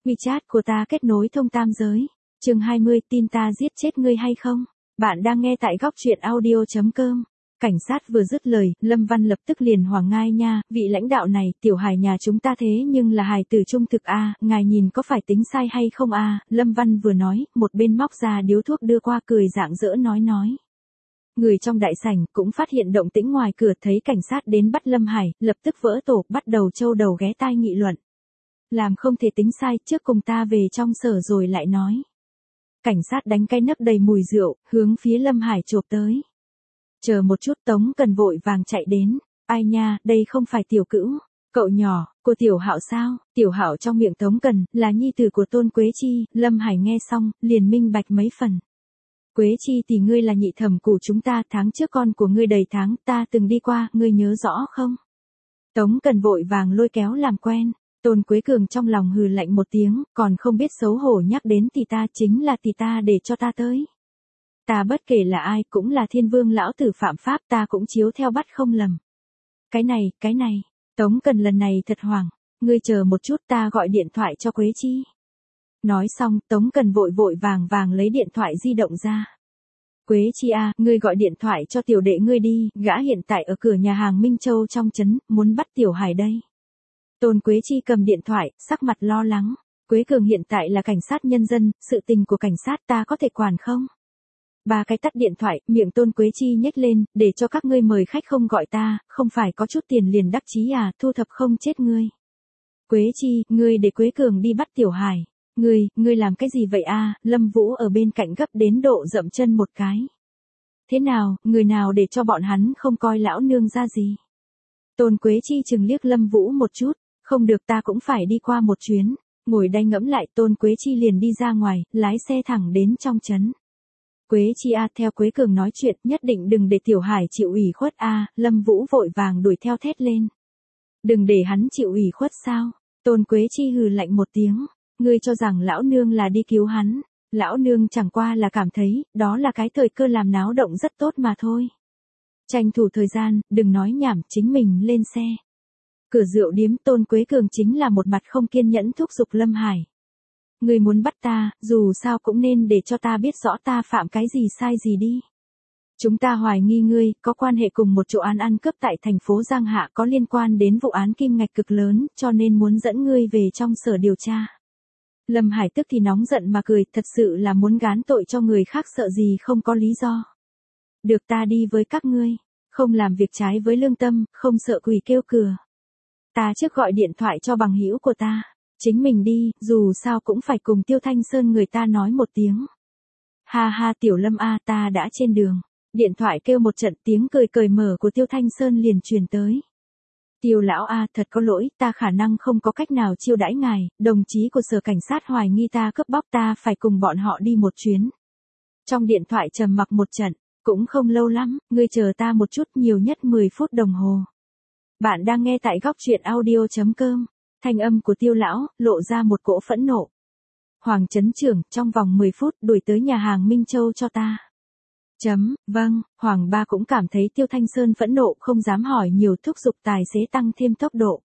WeChat của ta kết nối thông tam giới. Chương 20, tin ta giết chết ngươi hay không? Bạn đang nghe tại góc truyện audio.com. Cảnh sát vừa dứt lời, Lâm Văn lập tức liền hoảng ngai nha, vị lãnh đạo này, tiểu hài nhà chúng ta thế nhưng là hài tử trung thực a, ngài nhìn có phải tính sai hay không a? Lâm Văn vừa nói, một bên móc ra điếu thuốc đưa qua cười rạng rỡ nói. Người trong đại sảnh cũng phát hiện động tĩnh ngoài cửa, thấy cảnh sát đến bắt Lâm Hải, lập tức vỡ tổ, bắt đầu châu đầu ghé tai nghị luận. Làm không thể tính sai, trước cùng ta về trong sở rồi lại nói. Cảnh sát đánh cái nấc đầy mùi rượu, hướng phía Lâm Hải chộp tới. Chờ một chút, Tống Cần vội vàng chạy đến. Ai nha, đây không phải Tiểu Cữu, cậu nhỏ, cô Tiểu Hạo sao? Tiểu Hạo trong miệng Tống Cần, là nhi tử của Tôn Quế Chi. Lâm Hải nghe xong, liền minh bạch mấy phần. Quế Chi thì ngươi là nhị thẩm của chúng ta, tháng trước con của ngươi đầy tháng, ta từng đi qua, ngươi nhớ rõ không? Tống Cần vội vàng lôi kéo làm quen. Tôn Quế Cường trong lòng hừ lạnh một tiếng, còn không biết xấu hổ nhắc đến thì ta, chính là thì ta để cho ta tới. Ta bất kể là ai, cũng là Thiên Vương lão tử phạm pháp, ta cũng chiếu theo bắt không lầm. Cái này, Tống Cần lần này thật hoảng, ngươi chờ một chút, ta gọi điện thoại cho Quế Chi. Nói xong, Tống Cần vội vàng lấy điện thoại di động ra. Quế Chi à, ngươi gọi điện thoại cho tiểu đệ ngươi đi, gã hiện tại ở cửa nhà hàng Minh Châu trong trấn, muốn bắt Tiểu Hải đây. Tôn Quế Chi cầm điện thoại, sắc mặt lo lắng. Quế Cường hiện tại là cảnh sát nhân dân, sự tình của cảnh sát ta có thể quản không? Ba cái tắt điện thoại, miệng Tôn Quế Chi nhếch lên, để cho các ngươi mời khách không gọi ta, không phải có chút tiền liền đắc chí à, thu thập không chết ngươi. Quế Chi, ngươi để Quế Cường đi bắt Tiểu Hải. Ngươi làm cái gì vậy a? Lâm Vũ ở bên cạnh gấp đến độ dậm chân một cái. Thế nào, người nào để cho bọn hắn không coi lão nương ra gì? Tôn Quế Chi chừng liếc Lâm Vũ một chút, không được, ta cũng phải đi qua một chuyến. Ngồi đay ngẫm lại, Tôn Quế Chi liền đi ra ngoài, lái xe thẳng đến trong trấn. Quế Chi a, theo Quế Cường nói chuyện, nhất định đừng để Tiểu Hải chịu ủy khuất a. Lâm Vũ vội vàng đuổi theo thét lên. Đừng để hắn chịu ủy khuất sao? Tôn Quế Chi hừ lạnh một tiếng. Ngươi cho rằng lão nương là đi cứu hắn, lão nương chẳng qua là cảm thấy, đó là cái thời cơ làm náo động rất tốt mà thôi. Tranh thủ thời gian, đừng nói nhảm, chính mình lên xe. Cửa rượu điếm, Tôn Quế Cường chính là một mặt không kiên nhẫn thúc giục Lâm Hải. Ngươi muốn bắt ta, dù sao cũng nên để cho ta biết rõ ta phạm cái gì sai gì đi. Chúng ta hoài nghi ngươi, có quan hệ cùng một chỗ án ăn cướp tại thành phố Giang Hạ, có liên quan đến vụ án kim ngạch cực lớn, cho nên muốn dẫn ngươi về trong sở điều tra. Lâm Hải tức thì nóng giận mà cười, thật sự là muốn gán tội cho người khác, sợ gì không có lý do. Được, ta đi với các ngươi, không làm việc trái với lương tâm, không sợ quỷ kêu cửa. Ta trước gọi điện thoại cho bằng hữu của ta, chính mình đi, dù sao cũng phải cùng Tiêu Thanh Sơn người ta nói một tiếng. Ha ha Tiểu Lâm a, ta đã trên đường. Điện thoại kêu một trận, tiếng cười cởi mở của Tiêu Thanh Sơn liền truyền tới. Tiêu lão a, thật có lỗi, ta khả năng không có cách nào chiêu đãi ngài, đồng chí của sở cảnh sát hoài nghi ta cướp bóc, ta phải cùng bọn họ đi một chuyến. Trong điện thoại trầm mặc một trận, cũng không lâu lắm, ngươi chờ ta một chút, nhiều nhất 10 phút đồng hồ. Bạn đang nghe tại góc truyện audio.com, thanh âm của Tiêu lão lộ ra một cỗ phẫn nộ. Hoàng trấn trưởng, trong vòng 10 phút đuổi tới nhà hàng Minh Châu cho ta. Vâng, Hoàng ba cũng cảm thấy Tiêu Thanh Sơn phẫn nộ, không dám hỏi nhiều, thúc giục tài xế tăng thêm tốc độ.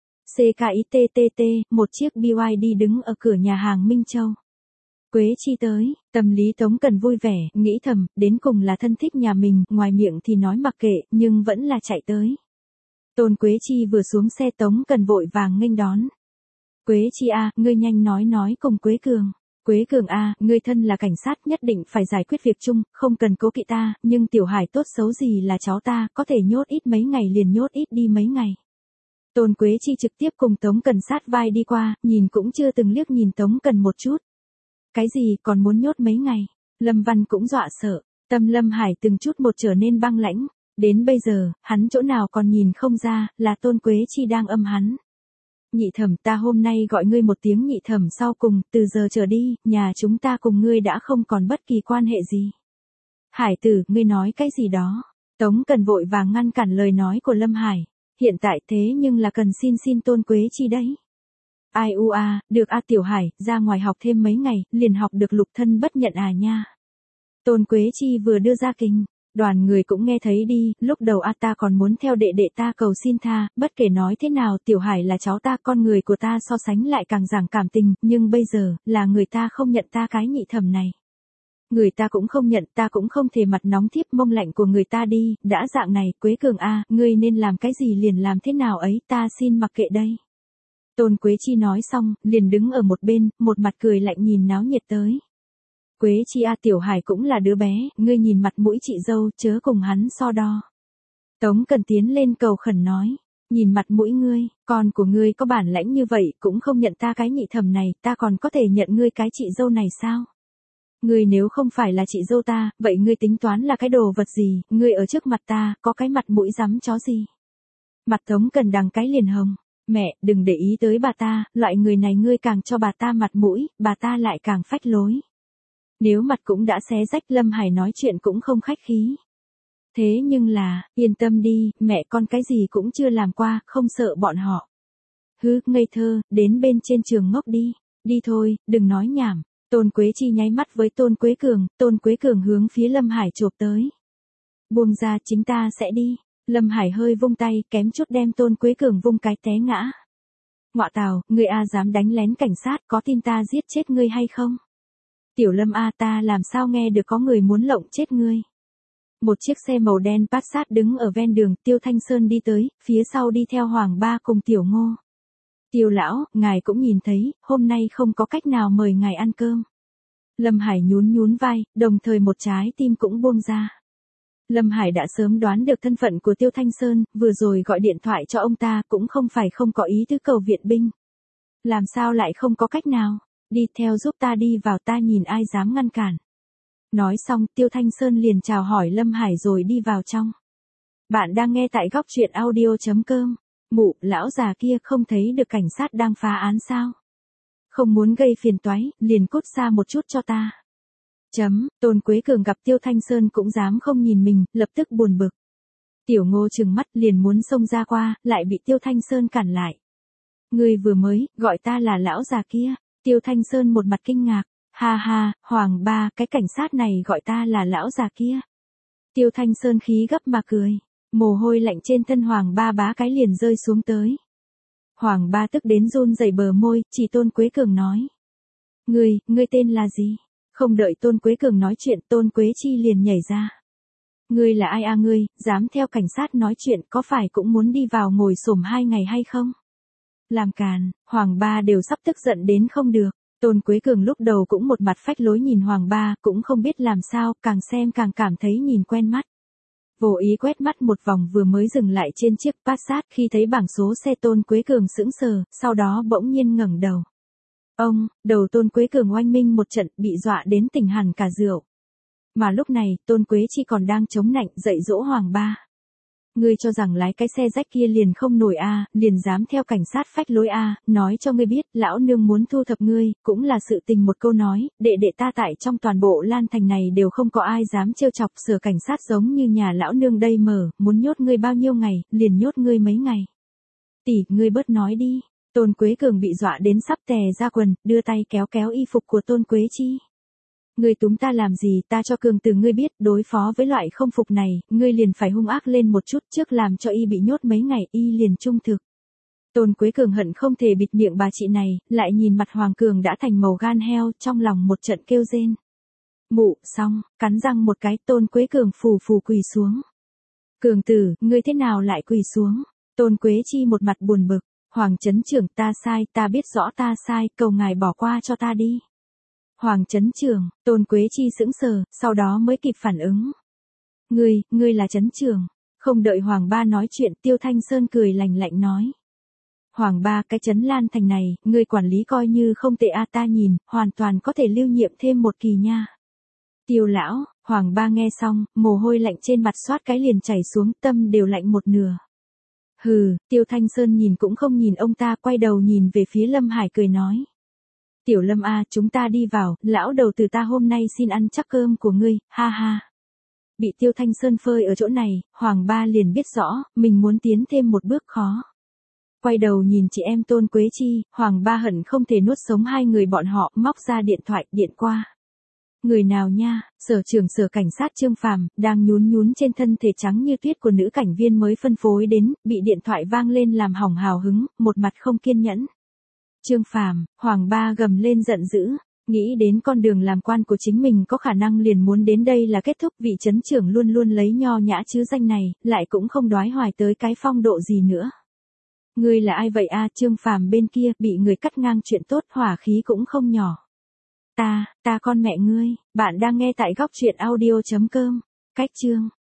CKITTT, một chiếc BYD đứng ở cửa nhà hàng Minh Châu. Quế Chi tới, tâm lý Tống Cần vui vẻ, nghĩ thầm, đến cùng là thân thích nhà mình, ngoài miệng thì nói mặc kệ, nhưng vẫn là chạy tới. Tôn Quế Chi vừa xuống xe, Tống Cần vội vàng nghênh đón. Quế Chi a, ngươi nhanh nói cùng Quế Cường. Quế Cường a, ngươi thân là cảnh sát, nhất định phải giải quyết việc chung, không cần cố kỵ ta, nhưng Tiểu Hải tốt xấu gì là cháu ta, có thể nhốt ít mấy ngày liền nhốt ít đi mấy ngày. Tôn Quế Chi trực tiếp cùng Tống Cần sát vai đi qua, nhìn cũng chưa từng liếc nhìn Tống Cần một chút. Cái gì còn muốn nhốt mấy ngày? Lâm Văn cũng dọa sợ, tâm Lâm Hải từng chút một trở nên băng lãnh, đến bây giờ, hắn chỗ nào còn nhìn không ra, là Tôn Quế Chi đang âm hắn. Nhị thẩm, ta hôm nay gọi ngươi một tiếng nhị thẩm, sau cùng, từ giờ trở đi, nhà chúng ta cùng ngươi đã không còn bất kỳ quan hệ gì. Hải tử, ngươi nói cái gì đó? Tống Cần vội vàng ngăn cản lời nói của Lâm Hải. Hiện tại thế nhưng là cần xin Tôn Quế Chi đấy. Ai u a, được a Tiểu Hải, ra ngoài học thêm mấy ngày, liền học được lục thân bất nhận à nha. Tôn Quế Chi vừa đưa ra kinh, Đoàn người cũng nghe thấy đi, lúc đầu ta còn muốn theo đệ đệ ta cầu xin tha, bất kể nói thế nào Tiểu Hải là cháu ta, con người của ta so sánh lại càng giảng cảm tình, nhưng bây giờ, là người ta không nhận ta cái nhị thẩm này. Người ta cũng không nhận, ta cũng không thể mặt nóng thiếp mông lạnh của người ta đi, đã dạng này, Quế Cường ngươi nên làm cái gì liền làm thế nào ấy, ta xin mặc kệ đây. Tôn Quế Chi nói xong, liền đứng ở một bên, một mặt cười lạnh nhìn náo nhiệt tới. Quế Chi Tiểu Hải cũng là đứa bé, ngươi nhìn mặt mũi chị dâu, chớ cùng hắn so đo. Tống Cần tiến lên cầu khẩn nói, nhìn mặt mũi ngươi, con của ngươi có bản lãnh như vậy, cũng không nhận ta cái nhị thẩm này, ta còn có thể nhận ngươi cái chị dâu này sao? Ngươi nếu không phải là chị dâu ta, vậy ngươi tính toán là cái đồ vật gì, ngươi ở trước mặt ta, có cái mặt mũi dám chó gì? Mặt Tống Cần đằng cái liền hồng, mẹ, đừng để ý tới bà ta, loại người này ngươi càng cho bà ta mặt mũi, bà ta lại càng phách lối. Nếu mặt cũng đã xé rách, Lâm Hải nói chuyện cũng không khách khí. Thế nhưng là, yên tâm đi, mẹ con cái gì cũng chưa làm qua, không sợ bọn họ. Hứ, ngây thơ, đến bên trên trường ngốc đi. Đi thôi, đừng nói nhảm. Tôn Quế Chi nháy mắt với Tôn Quế Cường hướng phía Lâm Hải chộp tới. Buông ra, chính ta sẽ đi. Lâm Hải hơi vung tay, kém chút đem Tôn Quế Cường vung cái té ngã. Ngọa tào, ngươi dám đánh lén cảnh sát, có tin ta giết chết ngươi hay không? Tiểu Lâm ta làm sao nghe được có người muốn lộng chết ngươi. Một chiếc xe màu đen Passat đứng ở ven đường, Tiêu Thanh Sơn đi tới, phía sau đi theo Hoàng Ba cùng Tiểu Ngô. Tiêu lão, ngài cũng nhìn thấy, hôm nay không có cách nào mời ngài ăn cơm. Lâm Hải nhún vai, đồng thời một trái tim cũng buông ra. Lâm Hải đã sớm đoán được thân phận của Tiêu Thanh Sơn, vừa rồi gọi điện thoại cho ông ta cũng không phải không có ý tứ cầu viện binh. Làm sao lại không có cách nào? Đi theo giúp ta đi vào, ta nhìn ai dám ngăn cản. Nói xong, Tiêu Thanh Sơn liền chào hỏi Lâm Hải rồi đi vào trong. Bạn đang nghe tại góc truyện audio.com. Mụ, lão già kia không thấy được cảnh sát đang phá án sao? Không muốn gây phiền toái, liền cút xa một chút cho ta. Tôn Quế Cường gặp Tiêu Thanh Sơn cũng dám không nhìn mình, lập tức buồn bực. Tiểu Ngô trừng mắt liền muốn xông ra qua, lại bị Tiêu Thanh Sơn cản lại. Ngươi vừa mới, gọi ta là lão già kia. Tiêu Thanh Sơn một mặt kinh ngạc. Ha ha, Hoàng Ba, cái cảnh sát này gọi ta là lão già kia. Tiêu Thanh Sơn khí gấp mà cười. Mồ hôi lạnh trên thân Hoàng Ba bá cái liền rơi xuống tới. Hoàng Ba tức đến run rẩy bờ môi, chỉ Tôn Quế Cường nói. Ngươi tên là gì? Không đợi Tôn Quế Cường nói chuyện, Tôn Quế Chi liền nhảy ra. Ngươi là ai ngươi, dám theo cảnh sát nói chuyện, có phải cũng muốn đi vào ngồi xổm 2 ngày hay không? Làm càn, Hoàng Ba đều sắp tức giận đến không được. Tôn Quế Cường lúc đầu cũng một mặt phách lối nhìn Hoàng Ba, cũng không biết làm sao, càng xem càng cảm thấy nhìn quen mắt. Vô ý quét mắt một vòng vừa mới dừng lại trên chiếc Passat, khi thấy bảng số xe Tôn Quế Cường sững sờ, sau đó bỗng nhiên ngẩng đầu. Đầu Tôn Quế Cường oanh minh một trận, bị dọa đến tỉnh hẳn cả rượu. Mà lúc này, Tôn Quế Chi còn đang chống nạnh dạy dỗ Hoàng Ba. Ngươi cho rằng lái cái xe rách kia liền không nổi liền dám theo cảnh sát phách lối nói cho ngươi biết, lão nương muốn thu thập ngươi, cũng là sự tình một câu nói, đệ ta tại trong toàn bộ Lan Thành này đều không có ai dám trêu chọc, sở cảnh sát giống như nhà lão nương đây mở, muốn nhốt ngươi bao nhiêu ngày, liền nhốt ngươi mấy ngày. Tỷ, ngươi bớt nói đi. Tôn Quế Cường bị dọa đến sắp tè ra quần, đưa tay kéo y phục của Tôn Quế Chi. Ngươi túm ta làm gì, ta cho Cường từ ngươi biết, đối phó với loại không phục này, ngươi liền phải hung ác lên một chút, trước làm cho y bị nhốt mấy ngày, y liền trung thực. Tôn Quế Cường hận không thể bịt miệng bà chị này, lại nhìn mặt Hoàng Cường đã thành màu gan heo, trong lòng một trận kêu rên. Mụ, xong, cắn răng một cái, Tôn Quế Cường phù quỳ xuống. Cường tử, ngươi thế nào lại quỳ xuống? Tôn Quế Chi một mặt buồn bực. Hoàng Trấn Trưởng, ta sai, ta biết rõ ta sai, cầu ngài bỏ qua cho ta đi. Hoàng Trấn Trưởng, Tôn Quế Chi sững sờ, sau đó mới kịp phản ứng. Ngươi là Trấn Trưởng. Không đợi Hoàng Ba nói chuyện, Tiêu Thanh Sơn cười lạnh lạnh nói. Hoàng Ba, cái trấn Lan Thành này, ngươi quản lý coi như không tệ ta nhìn, hoàn toàn có thể lưu nhiệm thêm một kỳ nha. Tiêu lão, Hoàng Ba nghe xong, mồ hôi lạnh trên mặt xoát cái liền chảy xuống, tâm đều lạnh một nửa. Hừ, Tiêu Thanh Sơn nhìn cũng không nhìn ông ta, quay đầu nhìn về phía Lâm Hải cười nói. Tiểu Lâm chúng ta đi vào, lão đầu từ ta hôm nay xin ăn chắc cơm của ngươi, ha ha. Bị Tiêu Thanh Sơn phơi ở chỗ này, Hoàng Ba liền biết rõ, mình muốn tiến thêm một bước khó. Quay đầu nhìn chị em Tôn Quế Chi, Hoàng Ba hận không thể nuốt sống hai người bọn họ, móc ra điện thoại, điện qua. Người nào nha, sở trưởng sở cảnh sát Trương Phàm đang nhún nhún trên thân thể trắng như tuyết của nữ cảnh viên mới phân phối đến, bị điện thoại vang lên làm hỏng hào hứng, một mặt không kiên nhẫn. Trương Phàm, Hoàng Ba gầm lên giận dữ, nghĩ đến con đường làm quan của chính mình có khả năng liền muốn đến đây là kết thúc, vị trấn trưởng luôn luôn lấy nho nhã chứ danh này, lại cũng không đoái hoài tới cái phong độ gì nữa. Ngươi là ai vậy a? Trương Phàm bên kia bị người cắt ngang chuyện tốt, hỏa khí cũng không nhỏ. Ta con mẹ ngươi, bạn đang nghe tại góc truyện audio.com. Cách chương